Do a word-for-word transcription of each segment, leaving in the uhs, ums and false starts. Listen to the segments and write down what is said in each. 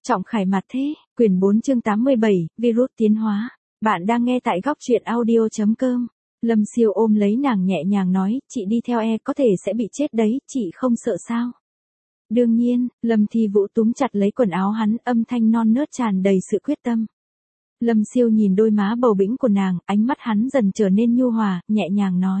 Trọng Khải Mặt thế, quyển bốn chương tám mươi bảy, virus tiến hóa. Bạn đang nghe tại góc truyện audio chấm com. Lâm Siêu ôm lấy nàng nhẹ nhàng nói, chị đi theo e có thể sẽ bị chết đấy, chị không sợ sao? Đương nhiên, Lâm Thi Vũ túm chặt lấy quần áo hắn, âm thanh non nớt tràn đầy sự quyết tâm. Lâm Siêu nhìn đôi má bầu bĩnh của nàng, ánh mắt hắn dần trở nên nhu hòa, nhẹ nhàng nói.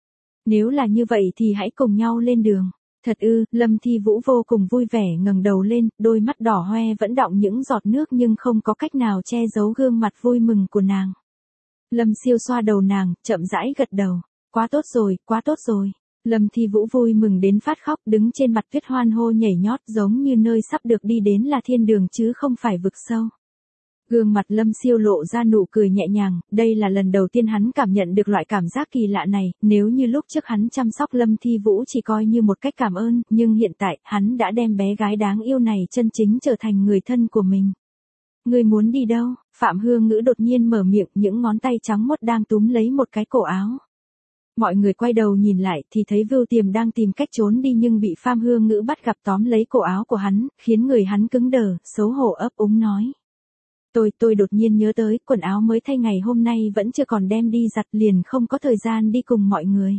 Nếu là như vậy thì hãy cùng nhau lên đường. Thật ư, Lâm Thi Vũ vô cùng vui vẻ ngẩng đầu lên, đôi mắt đỏ hoe vẫn đọng những giọt nước nhưng không có cách nào che giấu gương mặt vui mừng của nàng. Lâm Siêu xoa đầu nàng, chậm rãi gật đầu. Quá tốt rồi, quá tốt rồi. Lâm Thi Vũ vui mừng đến phát khóc, đứng trên mặt tuyết hoan hô nhảy nhót giống như nơi sắp được đi đến là thiên đường chứ không phải vực sâu. Gương mặt Lâm Siêu lộ ra nụ cười nhẹ nhàng, đây là lần đầu tiên hắn cảm nhận được loại cảm giác kỳ lạ này, nếu như lúc trước hắn chăm sóc Lâm Thi Vũ chỉ coi như một cách cảm ơn, nhưng hiện tại, hắn đã đem bé gái đáng yêu này chân chính trở thành người thân của mình. Người muốn đi đâu? Phạm Hương Ngữ đột nhiên mở miệng, những ngón tay trắng muốt đang túm lấy một cái cổ áo. Mọi người quay đầu nhìn lại thì thấy Vưu Tiềm đang tìm cách trốn đi nhưng bị Phạm Hương Ngữ bắt gặp tóm lấy cổ áo của hắn, khiến người hắn cứng đờ, xấu hổ ấp úng nói. Tôi, tôi đột nhiên nhớ tới, quần áo mới thay ngày hôm nay vẫn chưa còn đem đi giặt liền không có thời gian đi cùng mọi người.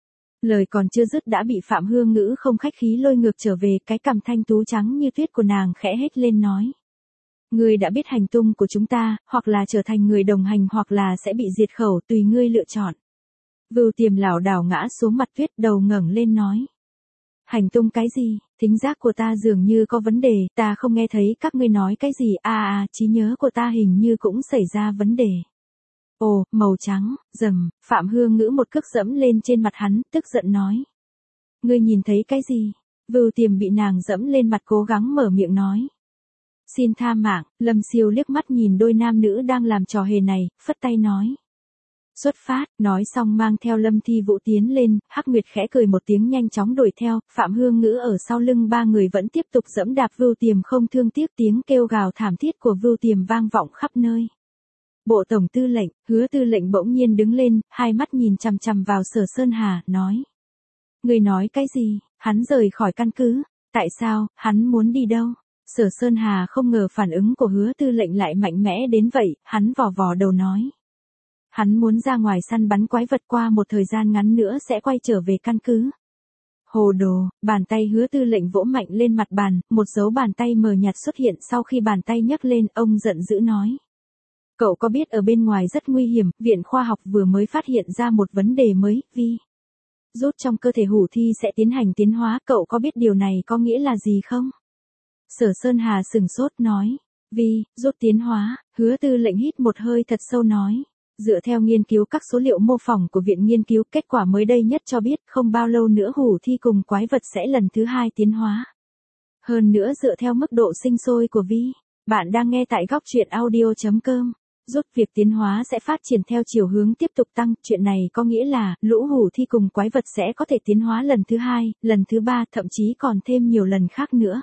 Lời còn chưa dứt đã bị Phạm Hương Ngữ không khách khí lôi ngược trở về, cái cằm thanh tú trắng như tuyết của nàng khẽ hét lên nói. Ngươi đã biết hành tung của chúng ta, hoặc là trở thành người đồng hành hoặc là sẽ bị diệt khẩu, tùy ngươi lựa chọn. Vưu Tiềm lảo đảo ngã xuống mặt tuyết, đầu ngẩng lên nói. Hành tung cái gì? Thính giác của ta dường như có vấn đề, ta không nghe thấy các ngươi nói cái gì, à à, trí nhớ của ta hình như cũng xảy ra vấn đề. Ồ, màu trắng, rầm, Phạm Hương Ngữ một cước dẫm lên trên mặt hắn, tức giận nói. Ngươi nhìn thấy cái gì? Vưu Tiềm bị nàng dẫm lên mặt cố gắng mở miệng nói. Xin tha mạng, Lâm Siêu liếc mắt nhìn đôi nam nữ đang làm trò hề này, phất tay nói. Xuất phát, nói xong mang theo Lâm Thi Vũ tiến lên, Hắc Nguyệt khẽ cười một tiếng nhanh chóng đuổi theo, Phạm Hương Ngữ ở sau lưng ba người vẫn tiếp tục dẫm đạp Vưu Tiềm không thương tiếc, tiếng kêu gào thảm thiết của Vưu Tiềm vang vọng khắp nơi. Bộ Tổng Tư lệnh, Hứa Tư lệnh bỗng nhiên đứng lên, hai mắt nhìn chằm chằm vào Sở Sơn Hà, nói. Người nói cái gì? Hắn rời khỏi căn cứ. Tại sao? Hắn muốn đi đâu? Sở Sơn Hà không ngờ phản ứng của Hứa Tư lệnh lại mạnh mẽ đến vậy, hắn vò vò đầu nói. Hắn muốn ra ngoài săn bắn quái vật, qua một thời gian ngắn nữa sẽ quay trở về căn cứ. Hồ đồ, bàn tay Hứa Tư lệnh vỗ mạnh lên mặt bàn, một dấu bàn tay mờ nhạt xuất hiện sau khi bàn tay nhấc lên, ông giận dữ nói. Cậu có biết ở bên ngoài rất nguy hiểm, Viện Khoa học vừa mới phát hiện ra một vấn đề mới, vi. Rút trong cơ thể Hủ Thi sẽ tiến hành tiến hóa, cậu có biết điều này có nghĩa là gì không? Sở Sơn Hà sừng sốt nói. Vi, rút tiến hóa, Hứa Tư lệnh hít một hơi thật sâu nói. Dựa theo nghiên cứu các số liệu mô phỏng của Viện Nghiên cứu, kết quả mới đây nhất cho biết không bao lâu nữa Hủ Thi cùng quái vật sẽ lần thứ hai tiến hóa. Hơn nữa dựa theo mức độ sinh sôi của Vi. Bạn đang nghe tại góc truyện audio chấm com. Rút việc tiến hóa sẽ phát triển theo chiều hướng tiếp tục tăng, chuyện này có nghĩa là lũ Hủ Thi cùng quái vật sẽ có thể tiến hóa lần thứ hai, lần thứ ba, thậm chí còn thêm nhiều lần khác nữa.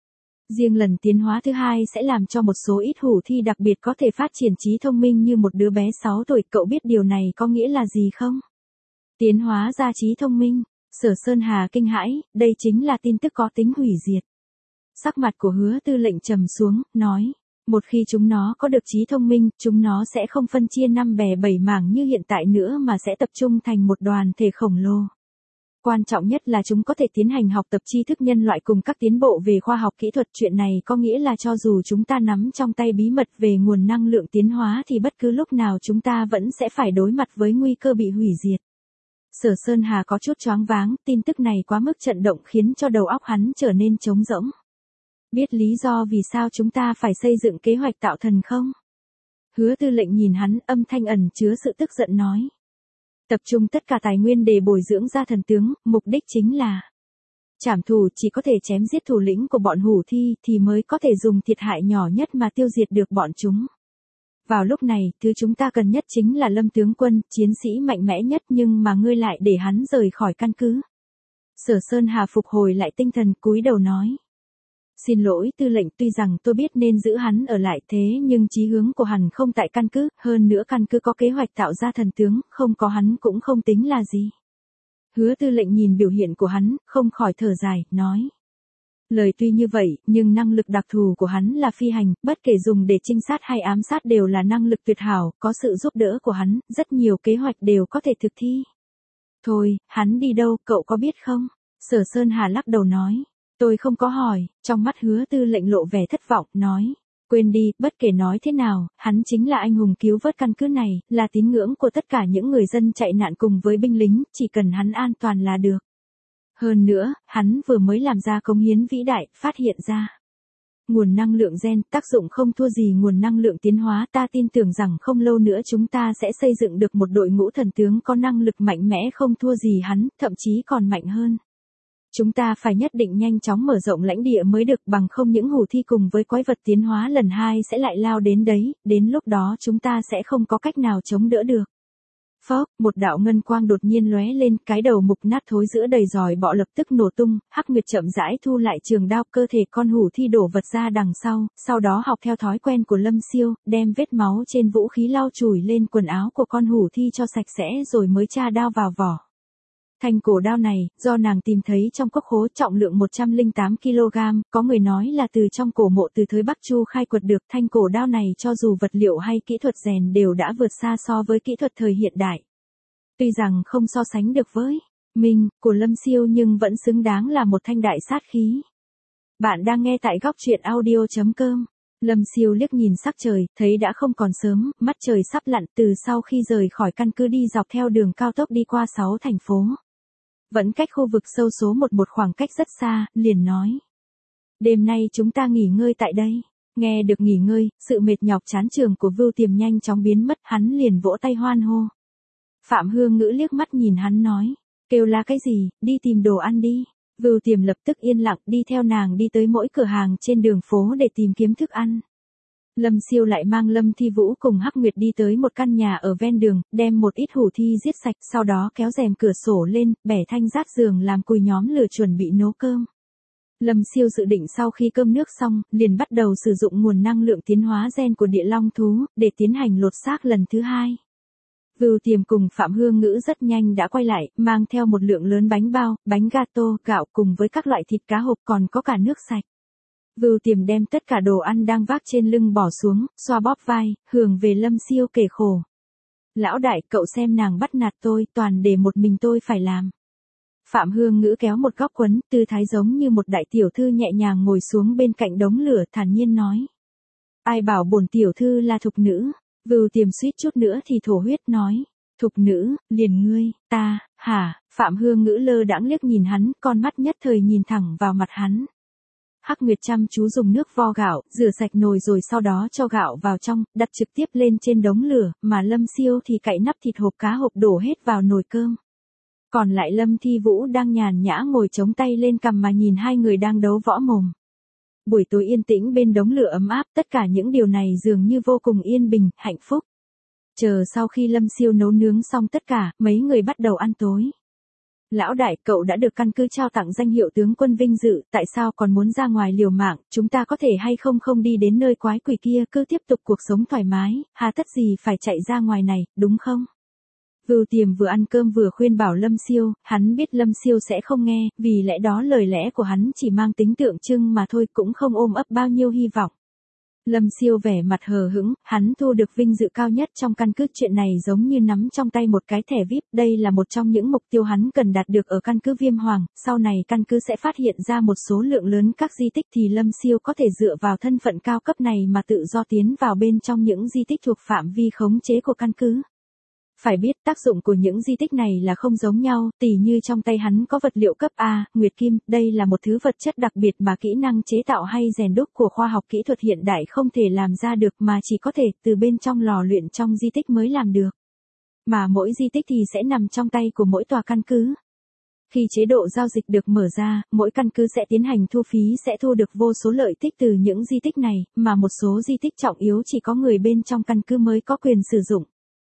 Riêng lần tiến hóa thứ hai sẽ làm cho một số ít Hủ Thi đặc biệt có thể phát triển trí thông minh như một đứa bé sáu tuổi, cậu biết điều này có nghĩa là gì không? Tiến hóa ra trí thông minh, Sở Sơn Hà kinh hãi, đây chính là tin tức có tính hủy diệt. Sắc mặt của Hứa Tư lệnh trầm xuống, nói, một khi chúng nó có được trí thông minh, chúng nó sẽ không phân chia năm bè bảy mảng như hiện tại nữa mà sẽ tập trung thành một đoàn thể khổng lồ. Quan trọng nhất là chúng có thể tiến hành học tập tri thức nhân loại cùng các tiến bộ về khoa học kỹ thuật, chuyện này có nghĩa là cho dù chúng ta nắm trong tay bí mật về nguồn năng lượng tiến hóa thì bất cứ lúc nào chúng ta vẫn sẽ phải đối mặt với nguy cơ bị hủy diệt. Sở Sơn Hà có chút choáng váng, tin tức này quá mức chấn động khiến cho đầu óc hắn trở nên trống rỗng. Biết lý do vì sao chúng ta phải xây dựng kế hoạch tạo thần không? Hứa Tư lệnh nhìn hắn, âm thanh ẩn chứa sự tức giận nói. Tập trung tất cả tài nguyên để bồi dưỡng ra thần tướng, mục đích chính là trảm thủ, chỉ có thể chém giết thủ lĩnh của bọn Hủ Thi thì mới có thể dùng thiệt hại nhỏ nhất mà tiêu diệt được bọn chúng. Vào lúc này, thứ chúng ta cần nhất chính là Lâm tướng quân, chiến sĩ mạnh mẽ nhất, nhưng mà ngươi lại để hắn rời khỏi căn cứ. Sở Sơn Hà phục hồi lại tinh thần, cúi đầu nói. Xin lỗi Tư lệnh, tuy rằng tôi biết nên giữ hắn ở lại thế nhưng chí hướng của hắn không tại căn cứ, hơn nữa căn cứ có kế hoạch tạo ra thần tướng, không có hắn cũng không tính là gì. Hứa Tư lệnh nhìn biểu hiện của hắn, không khỏi thở dài, nói. Lời tuy như vậy, nhưng năng lực đặc thù của hắn là phi hành, bất kể dùng để trinh sát hay ám sát đều là năng lực tuyệt hảo, có sự giúp đỡ của hắn, rất nhiều kế hoạch đều có thể thực thi. Thôi, hắn đi đâu, cậu có biết không? Sở Sơn Hà lắc đầu nói. Tôi không có hỏi, trong mắt Hứa Tư lệnh lộ vẻ thất vọng, nói. Quên đi, bất kể nói thế nào, hắn chính là anh hùng cứu vớt căn cứ này, là tín ngưỡng của tất cả những người dân chạy nạn cùng với binh lính, chỉ cần hắn an toàn là được. Hơn nữa, hắn vừa mới làm ra cống hiến vĩ đại, phát hiện ra. Nguồn năng lượng gen, tác dụng không thua gì nguồn năng lượng tiến hóa, ta tin tưởng rằng không lâu nữa chúng ta sẽ xây dựng được một đội ngũ thần tướng có năng lực mạnh mẽ không thua gì hắn, thậm chí còn mạnh hơn. Chúng ta phải nhất định nhanh chóng mở rộng lãnh địa mới được, bằng không những hủ thi cùng với quái vật tiến hóa lần hai sẽ lại lao đến đấy, đến lúc đó chúng ta sẽ không có cách nào chống đỡ được. Phốc, một đạo ngân quang đột nhiên lóe lên, cái đầu mục nát thối giữa đầy giòi bọ lập tức nổ tung, Hắc Nguyệt chậm rãi thu lại trường đao, cơ thể con hủ thi đổ vật ra đằng sau, sau đó học theo thói quen của Lâm Siêu, đem vết máu trên vũ khí lau chùi lên quần áo của con hủ thi cho sạch sẽ rồi mới tra đao vào vỏ. Thanh cổ đao này, do nàng tìm thấy trong cốc khố, trọng lượng một trăm lẻ tám ki lô gam, có người nói là từ trong cổ mộ từ thời Bắc Chu khai quật được. Thanh cổ đao này cho dù vật liệu hay kỹ thuật rèn đều đã vượt xa so với kỹ thuật thời hiện đại. Tuy rằng không so sánh được với mình của Lâm Siêu nhưng vẫn xứng đáng là một thanh đại sát khí. Bạn đang nghe tại góc truyện audio chấm com. Lâm Siêu liếc nhìn sắc trời, thấy đã không còn sớm, mắt trời sắp lặn. Từ sau khi rời khỏi căn cứ đi dọc theo đường cao tốc đi qua sáu thành phố, vẫn cách khu vực sâu số một một khoảng cách rất xa, liền nói. Đêm nay chúng ta nghỉ ngơi tại đây. Nghe được nghỉ ngơi, sự mệt nhọc chán trường của Vưu Tiềm nhanh chóng biến mất, hắn liền vỗ tay hoan hô. Phạm Hương Ngữ liếc mắt nhìn hắn nói. Kêu là cái gì, đi tìm đồ ăn đi. Vưu Tiềm lập tức yên lặng đi theo nàng đi tới mỗi cửa hàng trên đường phố để tìm kiếm thức ăn. Lâm Siêu lại mang Lâm Thi Vũ cùng Hắc Nguyệt đi tới một căn nhà ở ven đường, đem một ít hủ thi giết sạch, sau đó kéo rèm cửa sổ lên, bẻ thanh rát giường làm cùi nhóm lửa chuẩn bị nấu cơm. Lâm Siêu dự định sau khi cơm nước xong, liền bắt đầu sử dụng nguồn năng lượng tiến hóa gen của địa long thú, để tiến hành lột xác lần thứ hai. Vưu Tiềm cùng Phạm Hương Ngữ rất nhanh đã quay lại, mang theo một lượng lớn bánh bao, bánh gato, gạo cùng với các loại thịt cá hộp, còn có cả nước sạch. Vưu Tiềm đem tất cả đồ ăn đang vác trên lưng bỏ xuống, xoa bóp vai, hướng về Lâm Siêu kể khổ. Lão đại, cậu xem nàng bắt nạt tôi, toàn để một mình tôi phải làm. Phạm Hương Ngữ kéo một góc quấn, tư thái giống như một đại tiểu thư nhẹ nhàng ngồi xuống bên cạnh đống lửa, thản nhiên nói. Ai bảo bổn tiểu thư là thục nữ? Vưu Tiềm suýt chút nữa thì thổ huyết nói. Thục nữ, liền ngươi, ta, hả? Phạm Hương Ngữ lơ đãng liếc nhìn hắn, con mắt nhất thời nhìn thẳng vào mặt hắn. Hắc Nguyệt chăm chú dùng nước vo gạo, rửa sạch nồi rồi sau đó cho gạo vào trong, đặt trực tiếp lên trên đống lửa, mà Lâm Siêu thì cạy nắp thịt hộp cá hộp đổ hết vào nồi cơm. Còn lại Lâm Thi Vũ đang nhàn nhã ngồi chống tay lên cằm mà nhìn hai người đang đấu võ mồm. Buổi tối yên tĩnh bên đống lửa ấm áp, tất cả những điều này dường như vô cùng yên bình, hạnh phúc. Chờ sau khi Lâm Siêu nấu nướng xong tất cả, mấy người bắt đầu ăn tối. Lão đại, cậu đã được căn cứ trao tặng danh hiệu tướng quân vinh dự, tại sao còn muốn ra ngoài liều mạng, chúng ta có thể hay không không đi đến nơi quái quỷ kia, cứ tiếp tục cuộc sống thoải mái, hà tất gì phải chạy ra ngoài này, đúng không? Vưu Tiềm vừa ăn cơm vừa khuyên bảo Lâm Siêu, hắn biết Lâm Siêu sẽ không nghe, vì lẽ đó lời lẽ của hắn chỉ mang tính tượng trưng mà thôi, cũng không ôm ấp bao nhiêu hy vọng. Lâm Siêu vẻ mặt hờ hững, hắn thu được vinh dự cao nhất trong căn cứ, chuyện này giống như nắm trong tay một cái thẻ víp, đây là một trong những mục tiêu hắn cần đạt được ở căn cứ Viêm Hoàng, sau này căn cứ sẽ phát hiện ra một số lượng lớn các di tích thì Lâm Siêu có thể dựa vào thân phận cao cấp này mà tự do tiến vào bên trong những di tích thuộc phạm vi khống chế của căn cứ. Phải biết tác dụng của những di tích này là không giống nhau, tỉ như trong tay hắn có vật liệu cấp A, Nguyệt Kim, đây là một thứ vật chất đặc biệt mà kỹ năng chế tạo hay rèn đúc của khoa học kỹ thuật hiện đại không thể làm ra được mà chỉ có thể từ bên trong lò luyện trong di tích mới làm được. Mà mỗi di tích thì sẽ nằm trong tay của mỗi tòa căn cứ. Khi chế độ giao dịch được mở ra, mỗi căn cứ sẽ tiến hành thu phí sẽ thu được vô số lợi ích từ những di tích này, mà một số di tích trọng yếu chỉ có người bên trong căn cứ mới có quyền sử dụng.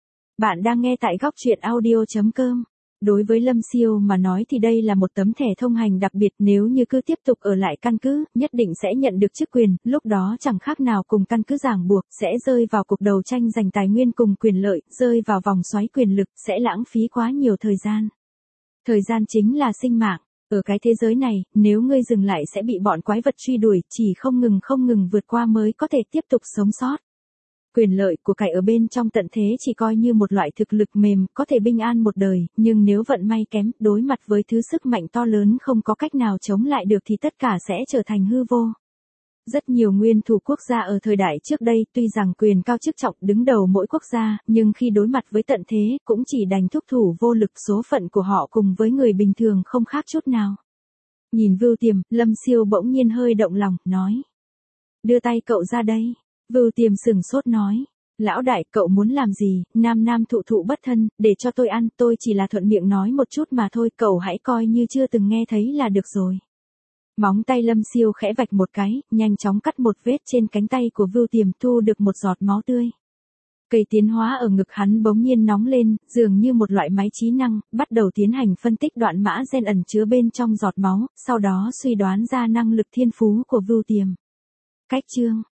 Bạn đang nghe tại góc truyện audio chấm com. Đối với Lâm Siêu mà nói thì đây là một tấm thẻ thông hành đặc biệt, nếu như cứ tiếp tục ở lại căn cứ, nhất định sẽ nhận được chức quyền, lúc đó chẳng khác nào cùng căn cứ ràng buộc, sẽ rơi vào cuộc đấu tranh giành tài nguyên cùng quyền lợi, rơi vào vòng xoáy quyền lực, sẽ lãng phí quá nhiều thời gian. Thời gian chính là sinh mạng. Ở cái thế giới này, nếu ngươi dừng lại sẽ bị bọn quái vật truy đuổi, chỉ không ngừng không ngừng vượt qua mới có thể tiếp tục sống sót. Quyền lợi của cải ở bên trong tận thế chỉ coi như một loại thực lực mềm, có thể bình an một đời, nhưng nếu vận may kém, đối mặt với thứ sức mạnh to lớn không có cách nào chống lại được thì tất cả sẽ trở thành hư vô. Rất nhiều nguyên thủ quốc gia ở thời đại trước đây tuy rằng quyền cao chức trọng đứng đầu mỗi quốc gia, nhưng khi đối mặt với tận thế cũng chỉ đành thúc thủ vô lực, số phận của họ cùng với người bình thường không khác chút nào. Nhìn Vưu Tiềm, Lâm Siêu bỗng nhiên hơi động lòng, nói. Đưa tay cậu ra đây. Vưu Tiềm sửng sốt nói. Lão đại, cậu muốn làm gì? Nam nam thụ thụ bất thân, để cho tôi ăn, tôi chỉ là thuận miệng nói một chút mà thôi, cậu hãy coi như chưa từng nghe thấy là được rồi. Móng tay Lâm Siêu khẽ vạch một cái, nhanh chóng cắt một vết trên cánh tay của Vưu Tiềm, thu được một giọt máu tươi. Cây tiến hóa ở ngực hắn bỗng nhiên nóng lên, dường như một loại máy trí năng, bắt đầu tiến hành phân tích đoạn mã gen ẩn chứa bên trong giọt máu, sau đó suy đoán ra năng lực thiên phú của Vưu Tiềm. Cách chương